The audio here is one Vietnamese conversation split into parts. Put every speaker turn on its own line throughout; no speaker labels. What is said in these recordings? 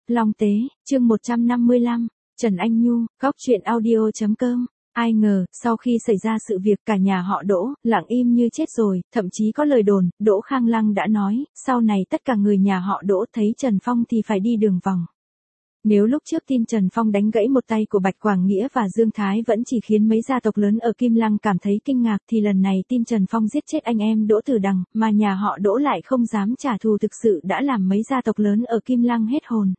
Long Tế, chương 155, Trần Anh Nhu, góc truyện audio.com. Ai ngờ, sau khi xảy ra sự việc cả nhà họ Đỗ, lặng im như chết rồi, thậm chí có lời đồn, Đỗ Khang Lăng đã nói, sau này tất cả người nhà họ Đỗ thấy Trần Phong thì phải đi đường vòng. Nếu lúc trước tin Trần Phong đánh gãy một tay của Bạch Quảng Nghĩa và Dương Thái vẫn chỉ khiến mấy gia tộc lớn ở Kim Lăng cảm thấy kinh ngạc thì lần này tin Trần Phong giết chết anh em Đỗ Tử Đằng, mà nhà họ Đỗ lại không dám trả thù thực sự đã làm mấy gia tộc lớn ở Kim Lăng hết hồn.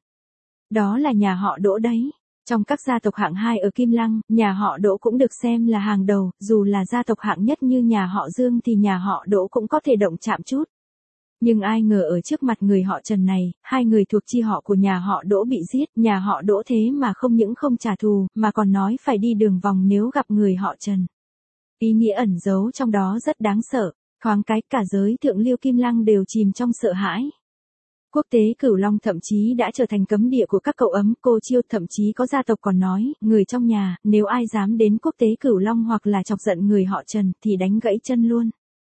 Đó là nhà họ Đỗ đấy. Trong các gia tộc hạng 2 ở Kim Lăng, nhà họ Đỗ cũng được xem là hàng đầu, dù là gia tộc hạng nhất như nhà họ Dương thì nhà họ Đỗ cũng có thể động chạm chút. Nhưng ai ngờ ở trước mặt người họ Trần này, hai người thuộc chi họ của nhà họ Đỗ bị giết, nhà họ Đỗ thế mà không những không trả thù, mà còn nói phải đi đường vòng nếu gặp người họ Trần. Ý nghĩa ẩn giấu trong đó rất đáng sợ, thoáng cái cả giới thượng lưu Kim Lăng đều chìm trong sợ hãi. Quốc tế Cửu Long thậm chí đã trở thành cấm địa của các cậu ấm, cô Chiêu, thậm chí có gia tộc còn nói, người trong nhà, nếu ai dám đến quốc tế Cửu Long hoặc là chọc giận người họ Trần thì đánh gãy chân luôn.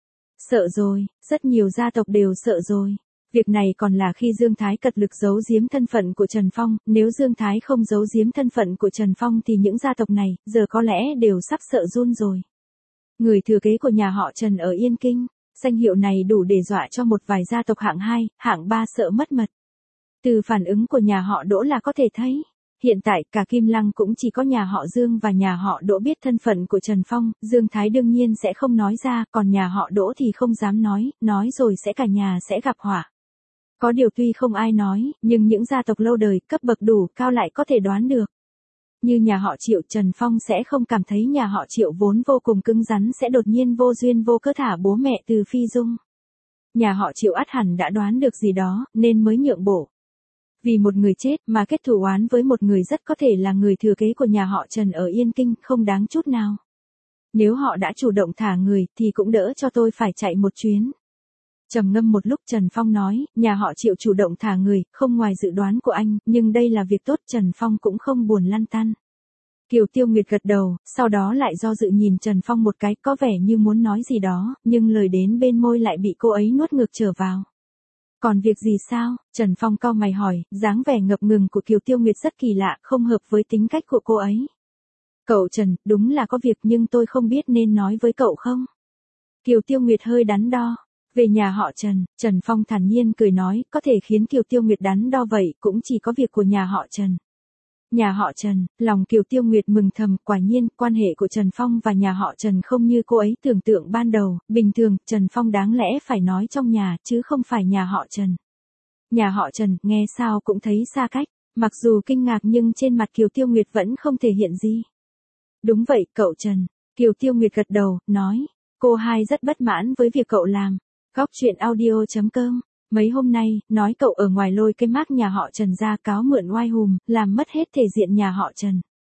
Sợ rồi, rất nhiều gia tộc đều sợ rồi. Việc này còn là khi Dương Thái cật lực giấu giếm thân phận của Trần Phong, nếu Dương Thái không giấu giếm thân phận của Trần Phong thì những gia tộc này, giờ có lẽ đều sắp sợ run rồi. Người thừa kế của nhà họ Trần ở Yên Kinh, danh hiệu này đủ để dọa cho một vài gia tộc hạng 2, hạng 3 sợ mất mật. Từ phản ứng của nhà họ Đỗ là có thể thấy. Hiện tại cả Kim Lăng cũng chỉ có nhà họ Dương và nhà họ Đỗ biết thân phận của Trần Phong, Dương Thái đương nhiên sẽ không nói ra, còn nhà họ Đỗ thì không dám nói rồi sẽ cả nhà sẽ gặp họa. Có điều tuy không ai nói, nhưng những gia tộc lâu đời, cấp bậc đủ cao lại có thể đoán được. Như nhà họ Triệu, Trần Phong sẽ không cảm thấy nhà họ Triệu vốn vô cùng cứng rắn sẽ đột nhiên vô duyên vô cớ thả bố mẹ từ Phi Dung. Nhà họ Triệu ắt hẳn đã đoán được gì đó, nên mới nhượng bộ. Vì một người chết mà kết thù oán với một người rất có thể là người thừa kế của nhà họ Trần ở Yên Kinh, không đáng chút nào. Nếu họ đã chủ động thả người thì cũng đỡ cho tôi phải chạy một chuyến. Trầm ngâm một lúc Trần Phong nói, nhà họ Triệu chủ động thả người, không ngoài dự đoán của anh, nhưng đây là việc tốt, Trần Phong cũng không buồn lăn tăn. Kiều Tiêu Nguyệt gật đầu, sau đó lại do dự nhìn Trần Phong một cái, có vẻ như muốn nói gì đó, nhưng lời đến bên môi lại bị cô ấy nuốt ngược trở vào. Còn việc gì sao? Trần Phong cau mày hỏi, dáng vẻ ngập ngừng của Kiều Tiêu Nguyệt rất kỳ lạ, không hợp với tính cách của cô ấy. Cậu Trần, đúng là có việc nhưng tôi không biết nên nói với cậu không? Kiều Tiêu Nguyệt hơi đắn đo. Về nhà họ Trần, Trần Phong thản nhiên cười nói, có thể khiến Kiều Tiêu Nguyệt đắn đo vậy, cũng chỉ có việc của nhà họ Trần. Nhà họ Trần, lòng Kiều Tiêu Nguyệt mừng thầm, quả nhiên, quan hệ của Trần Phong và nhà họ Trần không như cô ấy tưởng tượng ban đầu, bình thường, Trần Phong đáng lẽ phải nói trong nhà, chứ không phải nhà họ Trần. Nhà họ Trần, nghe sao cũng thấy xa cách, mặc dù kinh ngạc nhưng trên mặt Kiều Tiêu Nguyệt vẫn không thể hiện gì. Đúng vậy, cậu Trần. Kiều Tiêu Nguyệt gật đầu, nói, cô hai rất bất mãn với việc cậu làm. Góc truyện audio.com. Mấy hôm nay, nói cậu ở ngoài lôi cái mác nhà họ Trần ra cáo mượn oai hùm, làm mất hết thể diện nhà họ Trần.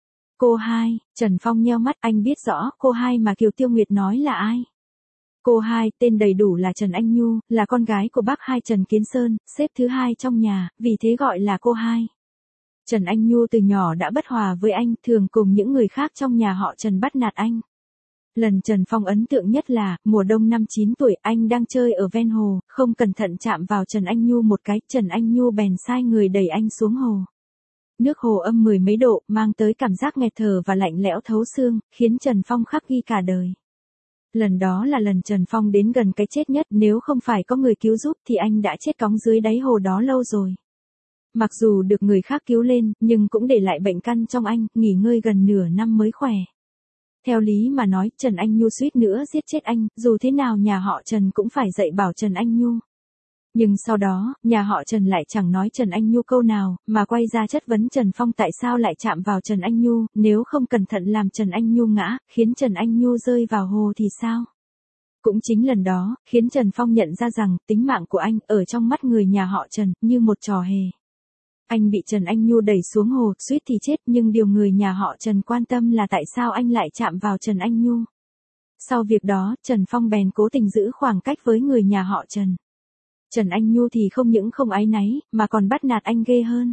Cô hai, Trần Phong nheo mắt, anh biết rõ cô hai mà Kiều Tiêu Nguyệt nói là ai. Cô hai, tên đầy đủ là Trần Anh Nhu, là con gái của bác hai Trần Kiến Sơn, xếp thứ hai trong nhà, vì thế gọi là cô hai. Trần Anh Nhu từ nhỏ đã bất hòa với anh, thường cùng những người khác trong nhà họ Trần bắt nạt anh. Lần Trần Phong ấn tượng nhất là, mùa đông năm 9 tuổi, anh đang chơi ở ven hồ, không cẩn thận chạm vào Trần Anh Nhu một cái, Trần Anh Nhu bèn sai người đẩy anh xuống hồ. Nước hồ âm 10 mấy độ, mang tới cảm giác nghẹt thở và lạnh lẽo thấu xương, khiến Trần Phong khắc ghi cả đời. Lần đó là lần Trần Phong đến gần cái chết nhất, nếu không phải có người cứu giúp thì anh đã chết cóng dưới đáy hồ đó lâu rồi. Mặc dù được người khác cứu lên, nhưng cũng để lại bệnh căn trong anh, nghỉ ngơi gần nửa năm mới khỏe. Theo lý mà nói, Trần Anh Nhu suýt nữa giết chết anh, dù thế nào nhà họ Trần cũng phải dạy bảo Trần Anh Nhu. Nhưng sau đó, nhà họ Trần lại chẳng nói Trần Anh Nhu câu nào, mà quay ra chất vấn Trần Phong tại sao lại chạm vào Trần Anh Nhu, nếu không cẩn thận làm Trần Anh Nhu ngã, khiến Trần Anh Nhu rơi vào hồ thì sao? Cũng chính lần đó, khiến Trần Phong nhận ra rằng, tính mạng của anh, ở trong mắt người nhà họ Trần, như một trò hề. Anh bị Trần Anh Nhu đẩy xuống hồ, suýt thì chết, nhưng điều người nhà họ Trần quan tâm là tại sao anh lại chạm vào Trần Anh Nhu. Sau việc đó, Trần Phong bèn cố tình giữ khoảng cách với người nhà họ Trần. Trần Anh Nhu thì không những không áy náy, mà còn bắt nạt anh ghê hơn.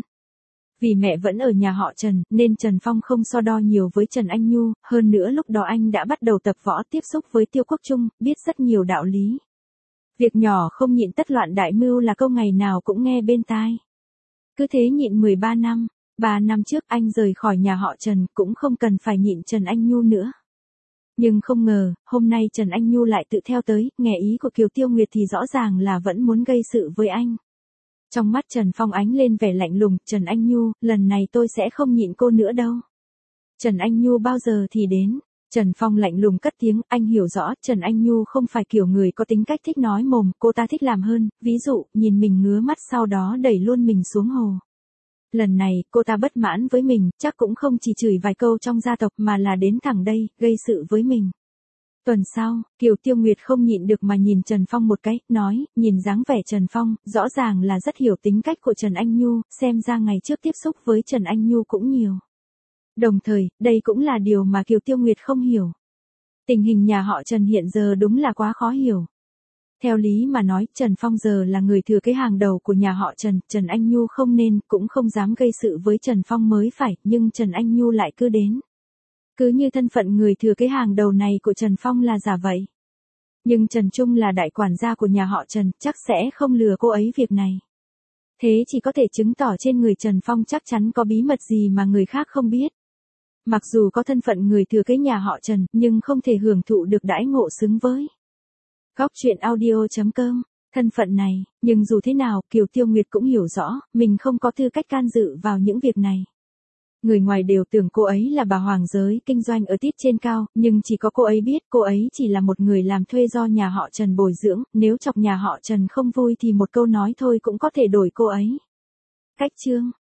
Vì mẹ vẫn ở nhà họ Trần, nên Trần Phong không so đo nhiều với Trần Anh Nhu, hơn nữa lúc đó anh đã bắt đầu tập võ tiếp xúc với Tiêu Quốc Trung, biết rất nhiều đạo lý. Việc nhỏ không nhịn tất loạn đại mưu là câu ngày nào cũng nghe bên tai. Cứ thế nhịn 13 năm, 3 năm trước anh rời khỏi nhà họ Trần cũng không cần phải nhịn Trần Anh Nhu nữa. Nhưng không ngờ, hôm nay Trần Anh Nhu lại tự theo tới, nghe ý của Kiều Tiêu Nguyệt thì rõ ràng là vẫn muốn gây sự với anh. Trong mắt Trần Phong ánh lên vẻ lạnh lùng, Trần Anh Nhu, lần này tôi sẽ không nhịn cô nữa đâu. Trần Anh Nhu bao giờ thì đến? Trần Phong lạnh lùng cất tiếng, anh hiểu rõ, Trần Anh Nhu không phải kiểu người có tính cách thích nói mồm, cô ta thích làm hơn, ví dụ, nhìn mình ngứa mắt sau đó đẩy luôn mình xuống hồ. Lần này, cô ta bất mãn với mình, chắc cũng không chỉ chửi vài câu trong gia tộc mà là đến thẳng đây, gây sự với mình. Tuần sau, Kiều Tiêu Nguyệt không nhịn được mà nhìn Trần Phong một cái, nói, nhìn dáng vẻ Trần Phong, rõ ràng là rất hiểu tính cách của Trần Anh Nhu, xem ra ngày trước tiếp xúc với Trần Anh Nhu cũng nhiều. Đồng thời, đây cũng là điều mà Kiều Tiêu Nguyệt không hiểu. Tình hình nhà họ Trần hiện giờ đúng là quá khó hiểu. Theo lý mà nói, Trần Phong giờ là người thừa kế hàng đầu của nhà họ Trần, Trần Anh Nhu không nên, cũng không dám gây sự với Trần Phong mới phải, nhưng Trần Anh Nhu lại cứ đến. Cứ như thân phận người thừa kế hàng đầu này của Trần Phong là giả vậy. Nhưng Trần Trung là đại quản gia của nhà họ Trần, chắc sẽ không lừa cô ấy việc này. Thế chỉ có thể chứng tỏ trên người Trần Phong chắc chắn có bí mật gì mà người khác không biết. Mặc dù có thân phận người thừa kế nhà họ Trần, nhưng không thể hưởng thụ được đãi ngộ xứng với. Góc truyện audio.com, thân phận này, nhưng dù thế nào, Kiều Tiêu Nguyệt cũng hiểu rõ, mình không có tư cách can dự vào những việc này. Người ngoài đều tưởng cô ấy là bà hoàng giới kinh doanh ở tít trên cao, nhưng chỉ có cô ấy biết cô ấy chỉ là một người làm thuê do nhà họ Trần bồi dưỡng, nếu chọc nhà họ Trần không vui thì một câu nói thôi cũng có thể đổi cô ấy. Cách chương